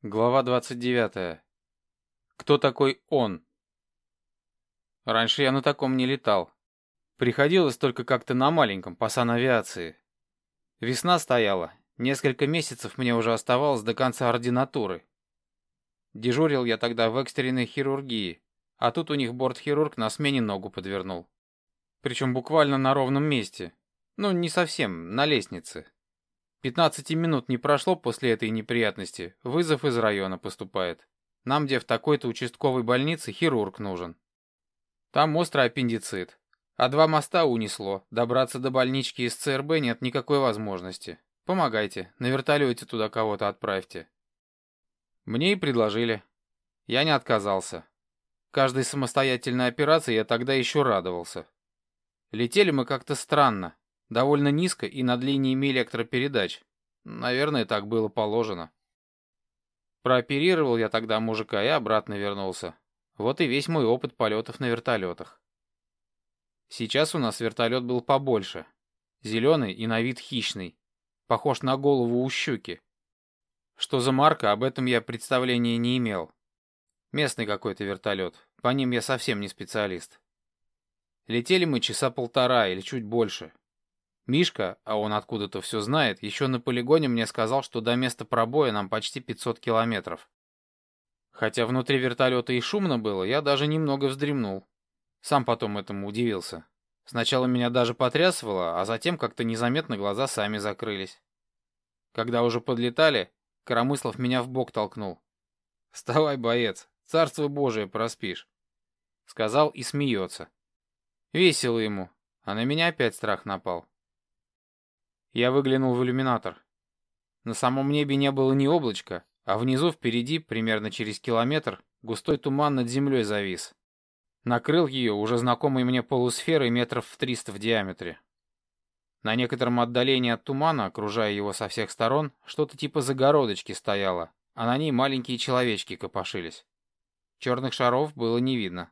Глава 29. Кто такой он? Раньше я на таком не летал. Приходилось только как-то на маленьком, по санавиации. Весна стояла. Несколько месяцев мне уже оставалось до конца ординатуры. Дежурил я тогда в экстренной хирургии, а тут у них бортхирург на смене ногу подвернул. Причем буквально на ровном месте. Ну, не совсем, на лестнице. 15 минут не прошло после этой неприятности, вызов из района поступает. Нам, где в такой-то участковой больнице, хирург нужен. Там острый аппендицит. А 2 моста унесло. Добраться до больнички из ЦРБ нет никакой возможности. Помогайте, на вертолете туда кого-то отправьте. Мне и предложили. Я не отказался. Каждой самостоятельной операции я тогда еще радовался. Летели мы как-то странно. Довольно низко и над линиями электропередач. Наверное, так было положено. Прооперировал я тогда мужика и обратно вернулся. Вот и весь мой опыт полетов на вертолетах. Сейчас у нас вертолет был побольше. Зеленый и на вид хищный. Похож на голову у щуки. Что за марка, об этом я представления не имел. Местный какой-то вертолет. По ним я совсем не специалист. Летели мы часа полтора или чуть больше. Мишка, а он откуда-то все знает, еще на полигоне мне сказал, что до места пробоя нам почти 500 километров. Хотя внутри вертолета и шумно было, я даже немного вздремнул. Сам потом этому удивился. Сначала меня даже потрясывало, а затем как-то незаметно глаза сами закрылись. Когда уже подлетали, Коромыслов меня в бок толкнул. «Вставай, боец, царство Божие проспишь», — сказал и смеется. Весело ему, а на меня опять страх напал. Я выглянул в иллюминатор. На самом небе не было ни облачка, а внизу впереди, примерно через километр, густой туман над землей завис. Накрыл ее уже знакомой мне полусферой метров в 300 в диаметре. На некотором отдалении от тумана, окружая его со всех сторон, что-то типа загородочки стояло, а на ней маленькие человечки копошились. Черных шаров было не видно.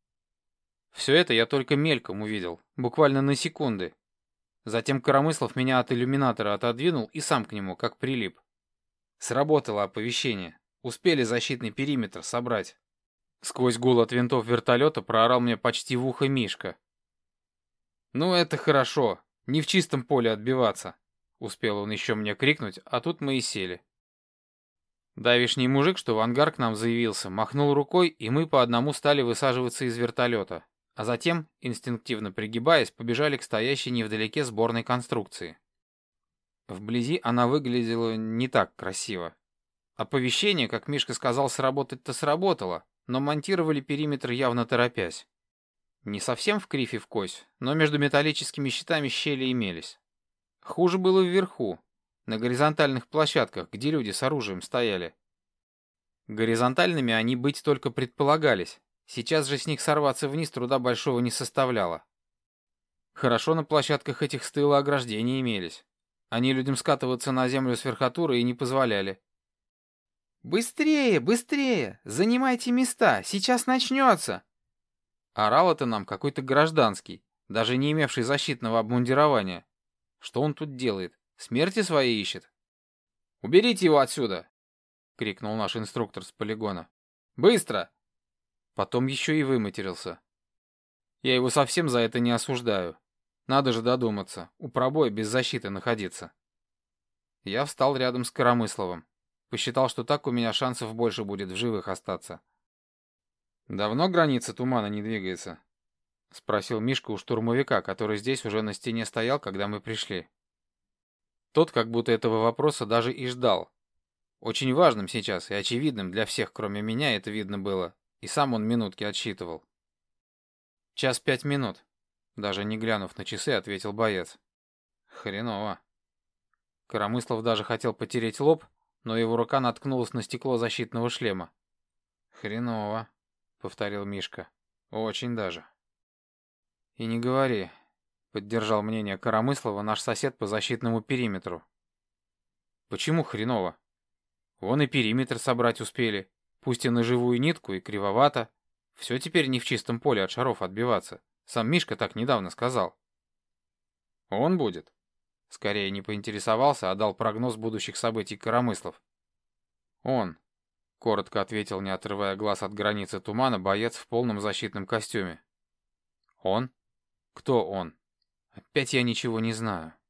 Все это я только мельком увидел, буквально на секунды. Затем Коромыслов меня от иллюминатора отодвинул и сам к нему, как прилип. Сработало оповещение. Успели защитный периметр собрать. Сквозь гул от винтов вертолета проорал мне почти в ухо Мишка. «Ну это хорошо, не в чистом поле отбиваться», — успел он еще мне крикнуть, а тут мы и сели. Давишний мужик, что в ангар к нам заявился, махнул рукой, и мы по одному стали высаживаться из вертолета. А затем, инстинктивно пригибаясь, побежали к стоящей невдалеке сборной конструкции. Вблизи она выглядела не так красиво. Оповещение, как Мишка сказал, сработать-то сработало, но монтировали периметр явно торопясь. Не совсем в кривь и в кось, но между металлическими щитами щели имелись. Хуже было вверху, на горизонтальных площадках, где люди с оружием стояли. Горизонтальными они быть только предполагались. Сейчас же с них сорваться вниз труда большого не составляло. Хорошо на площадках этих с тыла ограждения имелись. Они людям скатываться на землю с верхотуры и не позволяли. «Быстрее, быстрее! Занимайте места! Сейчас начнется!» Орал это нам какой-то гражданский, даже не имевший защитного обмундирования. Что он тут делает? Смерти своей ищет? «Уберите его отсюда!» — крикнул наш инструктор с полигона. «Быстро!» Потом еще и выматерился. Я его совсем за это не осуждаю. Надо же додуматься, у пробоя без защиты находиться. Я встал рядом с Коромысловым. Посчитал, что так у меня шансов больше будет в живых остаться. «Давно граница тумана не двигается?» — спросил Мишка у штурмовика, который здесь уже на стене стоял, когда мы пришли. Тот как будто этого вопроса даже и ждал. Очень важным сейчас и очевидным для всех, кроме меня, это видно было. И сам он минутки отсчитывал. 1:05, даже не глянув на часы, ответил боец. Хреново. Коромыслов даже хотел потереть лоб, но его рука наткнулась на стекло защитного шлема. Хреново, повторил Мишка. Очень даже. И не говори, поддержал мнение Коромыслова наш сосед по защитному периметру. Почему хреново? Вон и периметр собрать успели. Пусть и на живую нитку, и кривовато. Все теперь не в чистом поле от шаров отбиваться. Сам Мишка так недавно сказал. Он будет. Скорее не поинтересовался, а дал прогноз будущих событий Коромыслов. Он. коротко ответил, не отрывая глаз от границы тумана, боец в полном защитном костюме. Он? Кто он? Опять я ничего не знаю.